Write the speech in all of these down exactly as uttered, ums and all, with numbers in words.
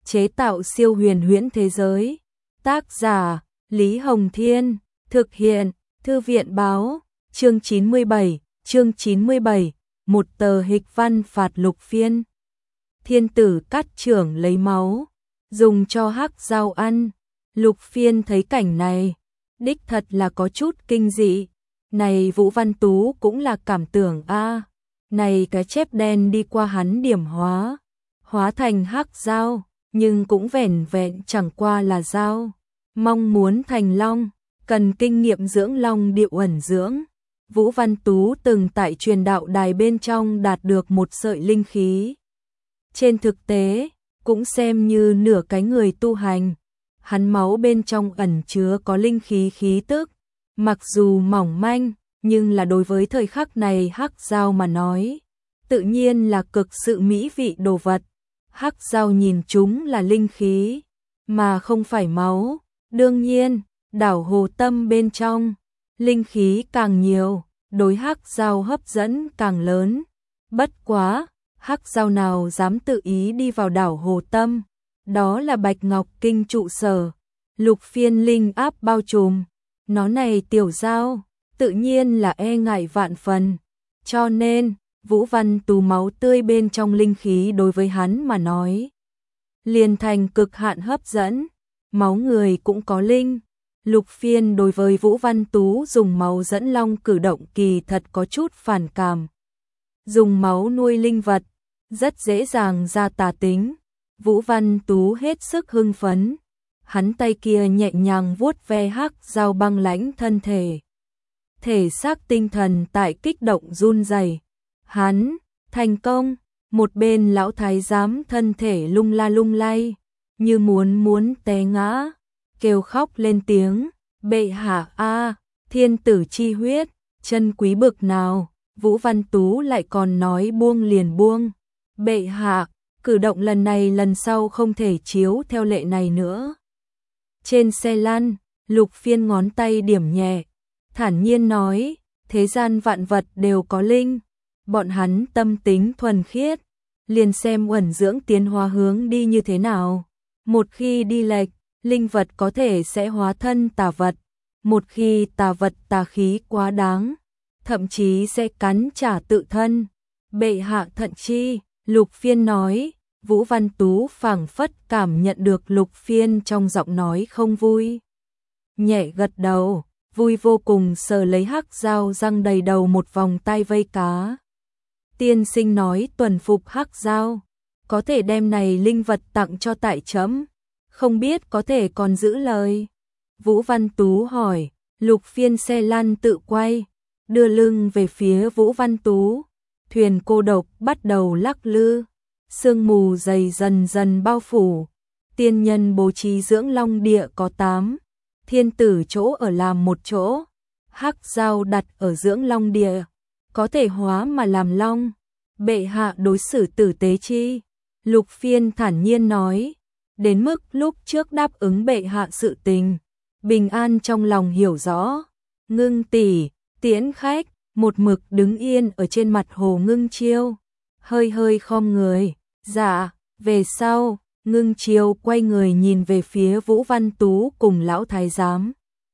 chế tạo siêu huyền huyễn thế giới. Tác giả Lý Hồng Thiên, thực hiện Thư viện Báo. Chương chín mươi bảy, chương chín mươi bảy, một tờ hịch văn phạt Lục Phiên. Thiên tử cắt trưởng lấy máu, dùng cho hắc dao ăn. Lục Phiên thấy cảnh này, đích thật là có chút kinh dị. Này Vũ Văn Tú cũng là cảm tưởng a, này cái chép đen đi qua hắn điểm hóa, hóa thành hắc dao, nhưng cũng vẻn vẹn chẳng qua là dao. Mong muốn thành long, cần kinh nghiệm dưỡng long điệu ẩn dưỡng. Vũ Văn Tú từng tại truyền đạo đài bên trong đạt được một sợi linh khí. Trên thực tế, cũng xem như nửa cái người tu hành. Hắn máu bên trong ẩn chứa có linh khí khí tức, mặc dù mỏng manh, nhưng là đối với thời khắc này hắc dao mà nói, tự nhiên là cực sự mỹ vị đồ vật. Hắc dao nhìn chúng là linh khí, mà không phải máu. Đương nhiên, đảo hồ tâm bên trong, linh khí càng nhiều, đối hắc dao hấp dẫn càng lớn. Bất quá, hắc dao nào dám tự ý đi vào đảo hồ tâm, đó là Bạch Ngọc Kinh trụ sở. Lục Phiên linh áp bao trùm, nó này tiểu dao, tự nhiên là e ngại vạn phần. Cho nên, Vũ Văn Tú máu tươi bên trong linh khí đối với hắn mà nói, liền thành cực hạn hấp dẫn. Máu người cũng có linh. Lục Phiên đối với Vũ Văn Tú dùng máu dẫn long cử động kỳ thật có chút phản cảm. Dùng máu nuôi linh vật, rất dễ dàng ra tà tính. Vũ Văn Tú hết sức hưng phấn. Hắn tay kia nhẹ nhàng vuốt ve hắc dao băng lãnh thân thể. Thể xác tinh thần tại kích động run rẩy. Hắn, thành công. Một bên lão thái giám thân thể lung la lung lay, như muốn muốn té ngã, kêu khóc lên tiếng, bệ hạ a, thiên tử chi huyết, chân quý bực nào. Vũ Văn Tú lại còn nói buông liền buông. Bệ hạ, cử động lần này lần sau không thể chiếu theo lệ này nữa. Trên xe lăn, Lục Phiên ngón tay điểm nhẹ, thản nhiên nói, thế gian vạn vật đều có linh, bọn hắn tâm tính thuần khiết, liền xem uẩn dưỡng tiến hóa hướng đi như thế nào. Một khi đi lệch, linh vật có thể sẽ hóa thân tà vật. Một khi tà vật tà khí quá đáng, thậm chí sẽ cắn trả tự thân. Bệ hạ thận chi, Lục Phiên nói. Vũ Văn Tú phảng phất cảm nhận được Lục Phiên trong giọng nói không vui. Nhẹ gật đầu, vui vô cùng sờ lấy hắc dao răng đầy đầu một vòng tay vây cá. Tiên sinh nói tuần phục hắc dao, có thể đem này linh vật tặng cho tại trẫm, không biết có thể còn giữ lời. Vũ Văn Tú hỏi. Lục Phiên xe lăn tự quay, đưa lưng về phía Vũ Văn Tú. Thuyền cô độc bắt đầu lắc lư, sương mù dày dần dần bao phủ. Tiên nhân bố trí dưỡng long địa có tám, thiên tử chỗ ở làm một chỗ. Hắc dao đặt ở dưỡng long địa, có thể hóa mà làm long. Bệ hạ đối xử tử tế chi? Lục Phiên thản nhiên nói. Đến mức lúc trước đáp ứng bệ hạ sự tình, bình an trong lòng hiểu rõ. Ngưng tỷ, tiễn khách, một mực đứng yên ở trên mặt hồ Ngưng Chiêu, hơi hơi khom người. Dạ. Về sau, Ngưng Chiêu quay người nhìn về phía Vũ Văn Tú cùng lão thái giám.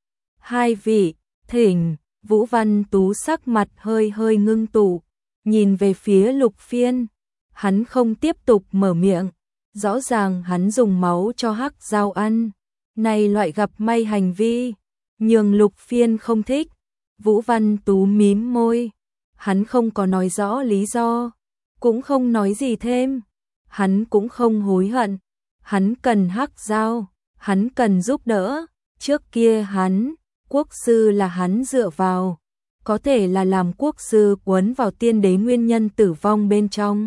Hai vị, thỉnh. Vũ Văn Tú sắc mặt hơi hơi ngưng tụ, nhìn về phía Lục Phiên. Hắn không tiếp tục mở miệng. Rõ ràng hắn dùng máu cho hắc dao ăn. Này loại gặp may hành vi, nhường Lục Phiên không thích. Vũ Văn Tú mím môi. Hắn không có nói rõ lý do, cũng không nói gì thêm. Hắn cũng không hối hận. Hắn cần hắc dao, hắn cần giúp đỡ. Trước kia hắn, quốc sư là hắn dựa vào, có thể là làm quốc sư quấn vào tiên đế nguyên nhân tử vong bên trong.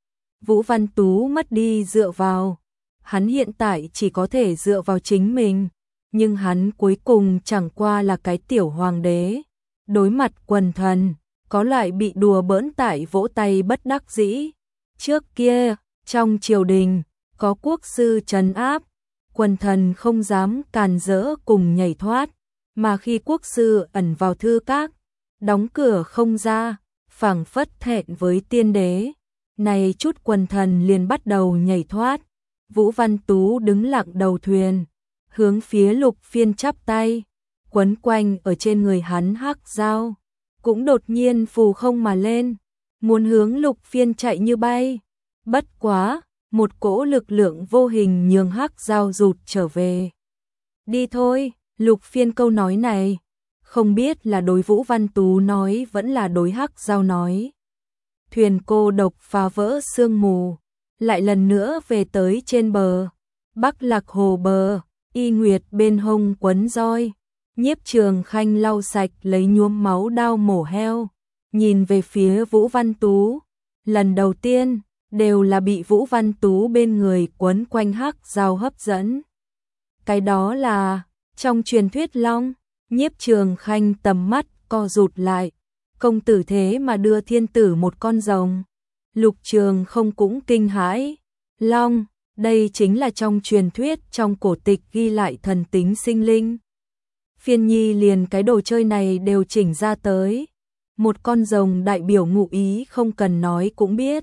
Vũ Văn Tú mất đi dựa vào, hắn hiện tại chỉ có thể dựa vào chính mình, nhưng hắn cuối cùng chẳng qua là cái tiểu hoàng đế. Đối mặt quần thần, có loại bị đùa bỡn tại vỗ tay bất đắc dĩ. Trước kia, trong triều đình, có quốc sư trấn áp, quần thần không dám càn rỡ cùng nhảy thoát, mà khi quốc sư ẩn vào thư các, đóng cửa không ra, phảng phất thẹn với tiên đế. Này chút quần thần liền bắt đầu nhảy thoát, Vũ Văn Tú đứng lặng đầu thuyền, hướng phía Lục Phiên chắp tay, quấn quanh ở trên người hắn hắc dao, cũng đột nhiên phù không mà lên, muốn hướng Lục Phiên chạy như bay. Bất quá, một cỗ lực lượng vô hình nhường hắc dao rụt trở về. Đi thôi, Lục Phiên câu nói này, không biết là đối Vũ Văn Tú nói vẫn là đối hắc dao nói. Thuyền cô độc phá vỡ sương mù, lại lần nữa về tới trên bờ, Bắc Lạc Hồ bờ, Y Nguyệt bên hông quấn roi, Nhiếp Trường Khanh lau sạch lấy nhuốm máu đao mổ heo, nhìn về phía Vũ Văn Tú, lần đầu tiên đều là bị Vũ Văn Tú bên người quấn quanh hắc dao hấp dẫn. Cái đó là trong truyền thuyết long. Nhiếp Trường Khanh tầm mắt co rụt lại, công tử thế mà đưa thiên tử một con rồng. Lục Trường không cũng kinh hãi, long, đây chính là trong truyền thuyết trong cổ tịch ghi lại thần tính sinh linh. Phiên Nhi liền cái đồ chơi này đều chỉnh ra tới, một con rồng đại biểu ngụ ý không cần nói cũng biết.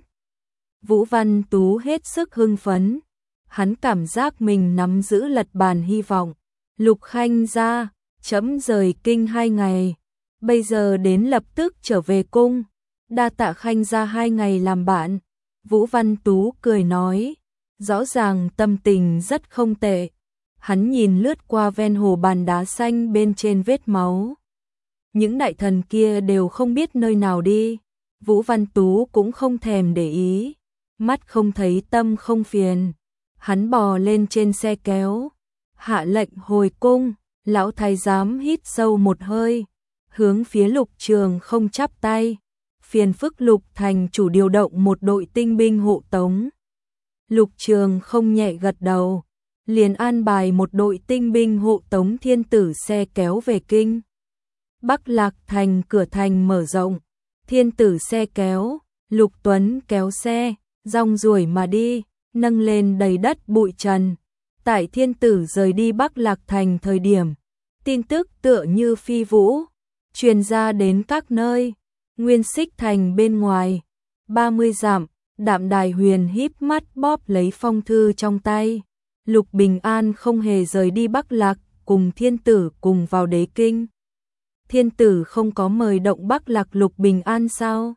Vũ Văn Tú hết sức hưng phấn, hắn cảm giác mình nắm giữ lật bàn hy vọng. Lục Khanh ra, chấm rời kinh hai ngày, bây giờ đến lập tức trở về cung, đa tạ Khanh ra hai ngày làm bạn. Vũ Văn Tú cười nói, rõ ràng tâm tình rất không tệ. Hắn nhìn lướt qua ven hồ bàn đá xanh bên trên vết máu. Những đại thần kia đều không biết nơi nào đi, Vũ Văn Tú cũng không thèm để ý, mắt không thấy tâm không phiền. Hắn bò lên trên xe kéo, hạ lệnh hồi cung. Lão thái giám hít sâu một hơi, hướng phía Lục Trường không chắp tay, phiền phức Lục thành chủ điều động một đội tinh binh hộ tống. Lục Trường không nhẹ gật đầu, liền an bài một đội tinh binh hộ tống thiên tử xe kéo về kinh. Bắc Lạc thành cửa thành mở rộng, thiên tử xe kéo, Lục Tuấn kéo xe, rong ruổi mà đi, nâng lên đầy đất bụi trần. Tại thiên tử rời đi Bắc Lạc thành thời điểm, tin tức tựa như phi vũ, truyền ra đến các nơi. Nguyên Xích thành bên ngoài, ba mươi dặm, Đạm Đài Huyền híp mắt bóp lấy phong thư trong tay. Lục Bình An không hề rời đi Bắc Lạc, cùng thiên tử cùng vào đế kinh. Thiên tử không có mời động Bắc Lạc Lục Bình An sao?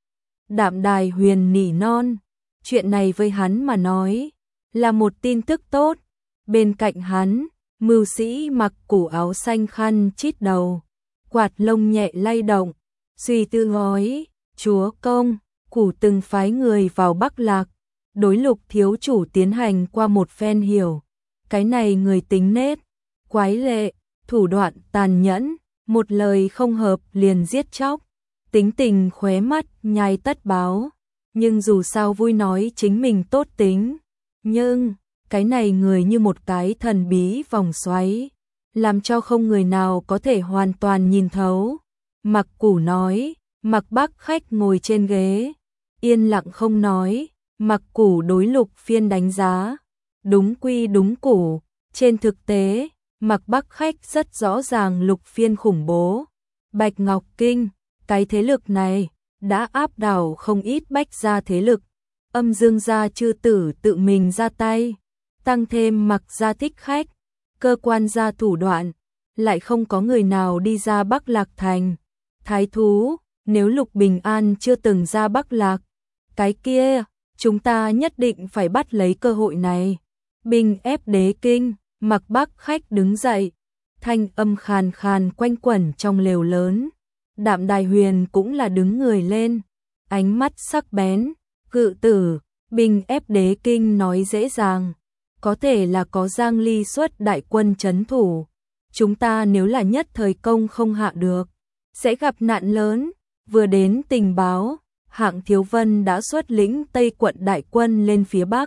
Đạm Đài Huyền nỉ non, chuyện này với hắn mà nói là một tin tức tốt. Bên cạnh hắn, mưu sĩ mặc củ áo xanh khăn chít đầu, quạt lông nhẹ lay động, suy tư nói, chúa công, củ từng phái người vào Bắc Lạc, đối Lục thiếu chủ tiến hành qua một phen hiểu. Cái này người tính nết, quái lệ, thủ đoạn tàn nhẫn, một lời không hợp liền giết chóc, tính tình khóe mắt nhai tất báo, nhưng dù sao vui nói chính mình tốt tính. Nhưng cái này người như một cái thần bí vòng xoáy, làm cho không người nào có thể hoàn toàn nhìn thấu. Mặc Củ nói, Mặc Bắc khách ngồi trên ghế, yên lặng không nói. Mặc Củ đối Lục Phiên đánh giá, đúng quy đúng củ. Trên thực tế, Mặc Bắc khách rất rõ ràng Lục Phiên khủng bố. Bạch Ngọc Kinh, cái thế lực này đã áp đảo không ít bách gia thế lực. Âm Dương gia chư tử tự mình ra tay, tăng thêm Mặc gia thích khách, cơ quan gia thủ đoạn, lại không có người nào đi ra Bắc Lạc thành. Thái thú, nếu Lục Bình An chưa từng ra Bắc Lạc, cái kia, chúng ta nhất định phải bắt lấy cơ hội này. Bình ép đế kinh, Mặc Bắc khách đứng dậy, thanh âm khàn khàn quanh quẩn trong lều lớn. Đạm Đài Huyền cũng là đứng người lên, ánh mắt sắc bén, cự tử, bình ép đế kinh nói dễ dàng, có thể là có Giang Ly xuất đại quân trấn thủ, chúng ta nếu là nhất thời công không hạ được, sẽ gặp nạn lớn. Vừa đến tình báo, Hạng Thiếu Vân đã xuất lĩnh Tây quận đại quân lên phía Bắc,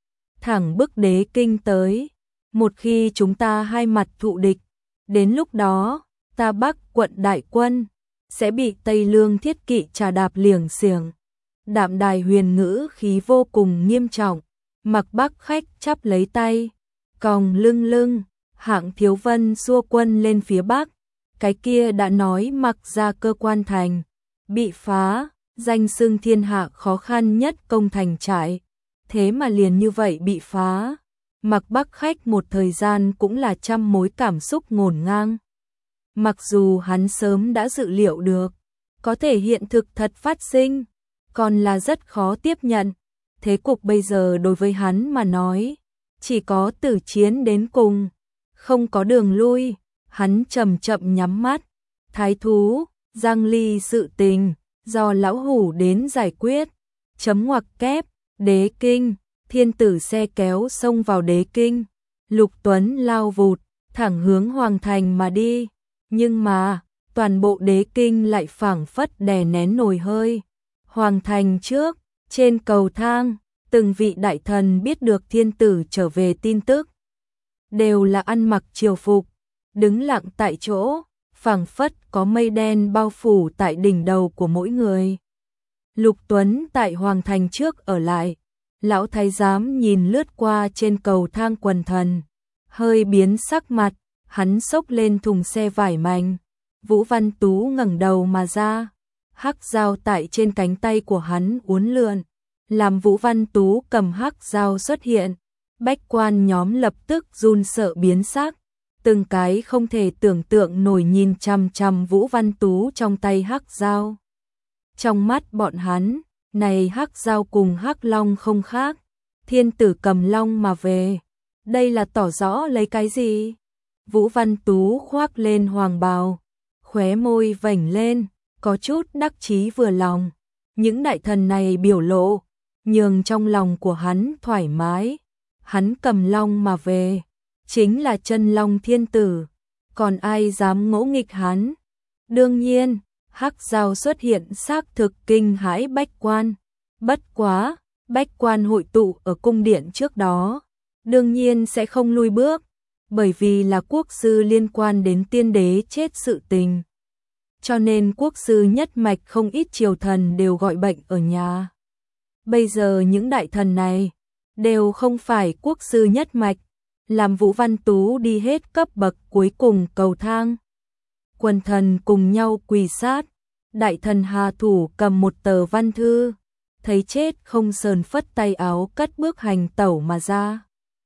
thẳng bức đế kinh tới. Một khi chúng ta hai mặt thụ địch, đến lúc đó, ta Bắc quận đại quân sẽ bị Tây Lương thiết kỵ trà đạp liềng xiềng. Đạm Đài Huyền ngữ khí vô cùng nghiêm trọng. Mặc Bắc khách chắp lấy tay, còng lưng lưng. Hạng Thiếu Vân xua quân lên phía Bắc. Cái kia đã nói Mặc ra cơ quan thành bị phá, danh xưng thiên hạ khó khăn nhất công thành trại. thế mà liền như vậy bị phá. Mặc Bắc Khách một thời gian cũng là trăm mối cảm xúc ngổn ngang. Mặc dù hắn sớm đã dự liệu được, có thể hiện thực thật phát sinh, còn là rất khó tiếp nhận. Thế cục bây giờ đối với hắn mà nói, chỉ có tử chiến đến cùng, không có đường lui. Hắn chậm chậm nhắm mắt. Thái thú, Giang Ly sự tình, do lão hủ đến giải quyết. Chấm ngoặc kép, Đế Kinh, thiên tử xe kéo xông vào Đế Kinh. Lục Tuấn lao vụt, thẳng hướng Hoàng Thành mà đi. Nhưng mà, toàn bộ Đế Kinh lại phảng phất đè nén nồi hơi. Hoàng Thành trước, trên cầu thang, từng vị đại thần biết được thiên tử trở về tin tức. Đều là ăn mặc triều phục, đứng lặng tại chỗ, phảng phất có mây đen bao phủ tại đỉnh đầu của mỗi người. Lục Tuấn tại Hoàng Thành trước ở lại, lão thái giám nhìn lướt qua trên cầu thang quần thần, hơi biến sắc mặt, hắn xốc lên thùng xe vải mảnh. Vũ Văn Tú ngẩng đầu mà ra, hắc dao tại trên cánh tay của hắn uốn lượn, làm Vũ Văn Tú cầm hắc dao xuất hiện. Bách quan nhóm lập tức run sợ biến sắc, từng cái không thể tưởng tượng nổi nhìn chằm chằm Vũ Văn Tú trong tay hắc dao. Trong mắt bọn hắn, này hắc dao cùng hắc long không khác, thiên tử cầm long mà về, đây là tỏ rõ lấy cái gì? Vũ Văn Tú khoác lên hoàng bào, khóe môi vểnh lên, có chút đắc chí vừa lòng. Những đại thần này biểu lộ, nhường trong lòng của hắn thoải mái. Hắn cầm long mà về, chính là chân long thiên tử, còn ai dám ngỗ nghịch hắn? Đương nhiên, hắc dao xuất hiện xác thực kinh hãi bách quan. Bất quá, bách quan hội tụ ở cung điện trước đó, đương nhiên sẽ không lui bước, bởi vì là quốc sư liên quan đến tiên đế chết sự tình. Cho nên quốc sư nhất mạch không ít triều thần đều gọi bệnh ở nhà. Bây giờ những đại thần này đều không phải quốc sư nhất mạch, làm Vũ Văn Tú đi hết cấp bậc cuối cùng cầu thang. Quần thần cùng nhau quỳ sát, đại thần Hà Thủ cầm một tờ văn thư, thấy chết không sờn phất tay áo cất bước hành tẩu mà ra.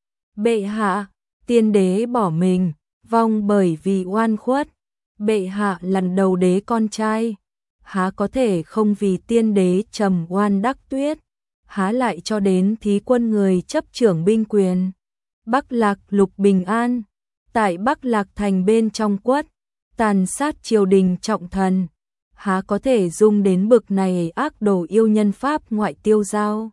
Bệ hạ, tiên đế bỏ mình, vong bởi vì oan khuất. Bệ hạ lần đầu đế con trai, há có thể không vì tiên đế trầm oan đắc tuyết, há lại cho đến thí quân người chấp trưởng binh quyền. Bắc Lạc Lục Bình An, tại Bắc Lạc thành bên trong quất, tàn sát triều đình trọng thần, há có thể dung đến bực này ác đồ yêu nhân pháp ngoại tiêu giao.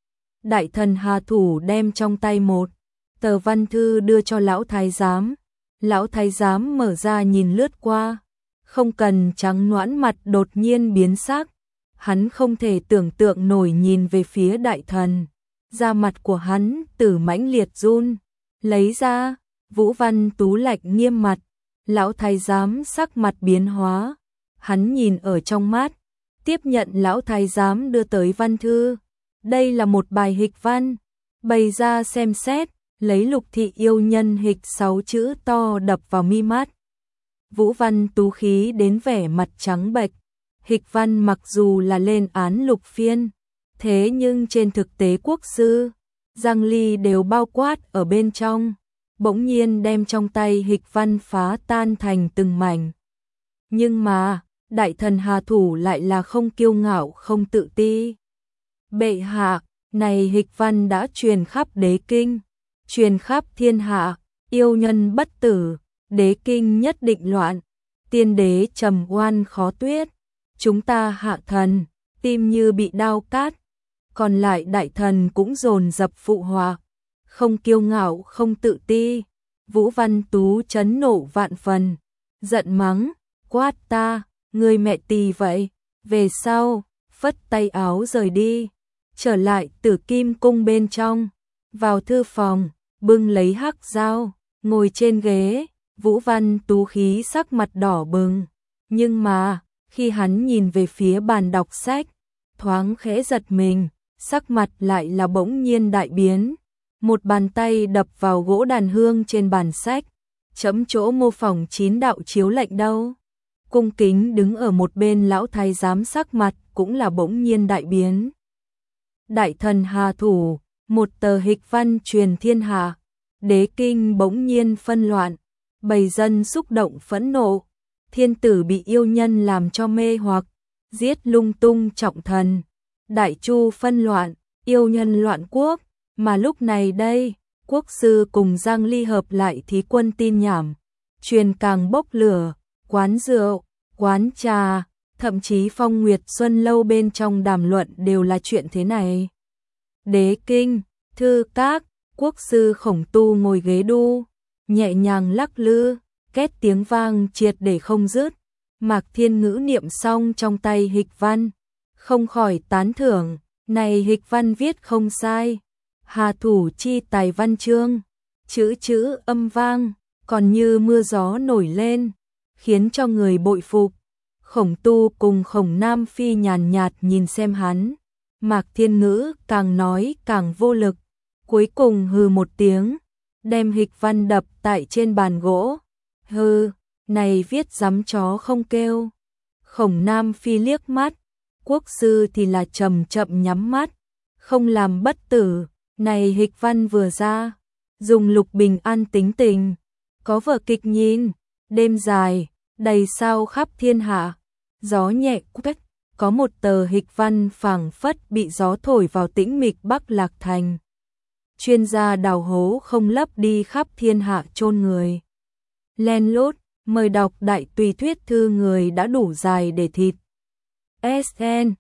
Đại thần Hà Thủ đem trong tay một tờ văn thư đưa cho lão thái giám. Lão thái giám mở ra nhìn lướt qua, không cần trắng noãn mặt đột nhiên biến sắc. Hắn không thể tưởng tượng nổi nhìn về phía đại thần, da mặt của hắn tử mãnh liệt run. Lấy ra, Vũ Văn Tú lạnh nghiêm mặt, lão thái giám sắc mặt biến hóa. Hắn nhìn ở trong mắt, tiếp nhận lão thái giám đưa tới văn thư. Đây là một bài hịch văn, bày ra xem xét. Lấy Lục thị yêu nhân hịch sáu chữ to đập vào mi mắt. Vũ Văn Tú khí đến vẻ mặt trắng bệch. Hịch văn mặc dù là lên án Lục phiên, thế nhưng trên thực tế quốc sư, Giang Ly đều bao quát ở bên trong, bỗng nhiên đem trong tay hịch văn phá tan thành từng mảnh. Nhưng mà, đại thần Hà Thủ lại là không kiêu ngạo không tự ti. Bệ hạ, này hịch văn đã truyền khắp đế kinh, truyền khắp thiên hạ, yêu nhân bất tử, đế kinh nhất định loạn, tiên đế trầm oan khó tuyết, chúng ta hạ thần, tim như bị đao cát. Còn lại đại thần cũng dồn dập phụ họa, không kiêu ngạo không tự ti. Vũ Văn Tú chấn nộ vạn phần, giận mắng, quát ta, người mẹ tì vậy. Về sau, phất tay áo rời đi, trở lại Tử Kim cung bên trong, vào thư phòng, bưng lấy hắc dao, ngồi trên ghế. Vũ Văn Tú khí sắc mặt đỏ bừng, nhưng mà khi hắn nhìn về phía bàn đọc sách, thoáng khẽ giật mình, sắc mặt lại là bỗng nhiên đại biến. Một bàn tay đập vào gỗ đàn hương trên bàn sách, chấm chỗ mô phỏng chín đạo chiếu lệnh đâu. Cung kính đứng ở một bên lão thái giám sắc mặt cũng là bỗng nhiên đại biến. Đại thần Hà Thủ, Một tờ hịch văn truyền thiên hạ, đế kinh bỗng nhiên phân loạn, bầy dân xúc động phẫn nộ, thiên tử bị yêu nhân làm cho mê hoặc, giết lung tung trọng thần, đại chu phân loạn, yêu nhân loạn quốc, mà lúc này đây, quốc sư cùng Giang Ly hợp lại thí quân tin nhảm, truyền càng bốc lửa, quán rượu, quán trà, thậm chí Phong Nguyệt Xuân lâu bên trong đàm luận đều là chuyện thế này. Đế kinh, thư các, quốc sư Khổng Tu ngồi ghế đu, nhẹ nhàng lắc lư, két tiếng vang triệt để không dứt. Mạc Thiên Ngữ niệm xong trong tay hịch văn, không khỏi tán thưởng, này hịch văn viết không sai. Hà thủ chi tài văn chương, chữ chữ âm vang, còn như mưa gió nổi lên, khiến cho người bội phục. Khổng Tu cùng Khổng Nam Phi nhàn nhạt nhìn xem hắn, Mạc Thiên Ngữ càng nói càng vô lực, cuối cùng hừ một tiếng, đem hịch văn đập tại trên bàn gỗ. Hừ, này viết dám chó không kêu. Khổng Nam Phi liếc mắt, quốc sư thì là chậm chậm nhắm mắt, không làm bất tử. Này hịch văn vừa ra, dùng Lục Bình An tính tình, có vở kịch nhìn, đêm dài, đầy sao khắp thiên hạ, gió nhẹ quét, có một tờ hịch văn phảng phất bị gió thổi vào tĩnh mịch Bắc Lạc Thành. Chuyên gia đào hố không lấp đi khắp thiên hạ chôn người. Len lút, mời đọc đại tùy thuyết thư người đã đủ dài để thịt. ét en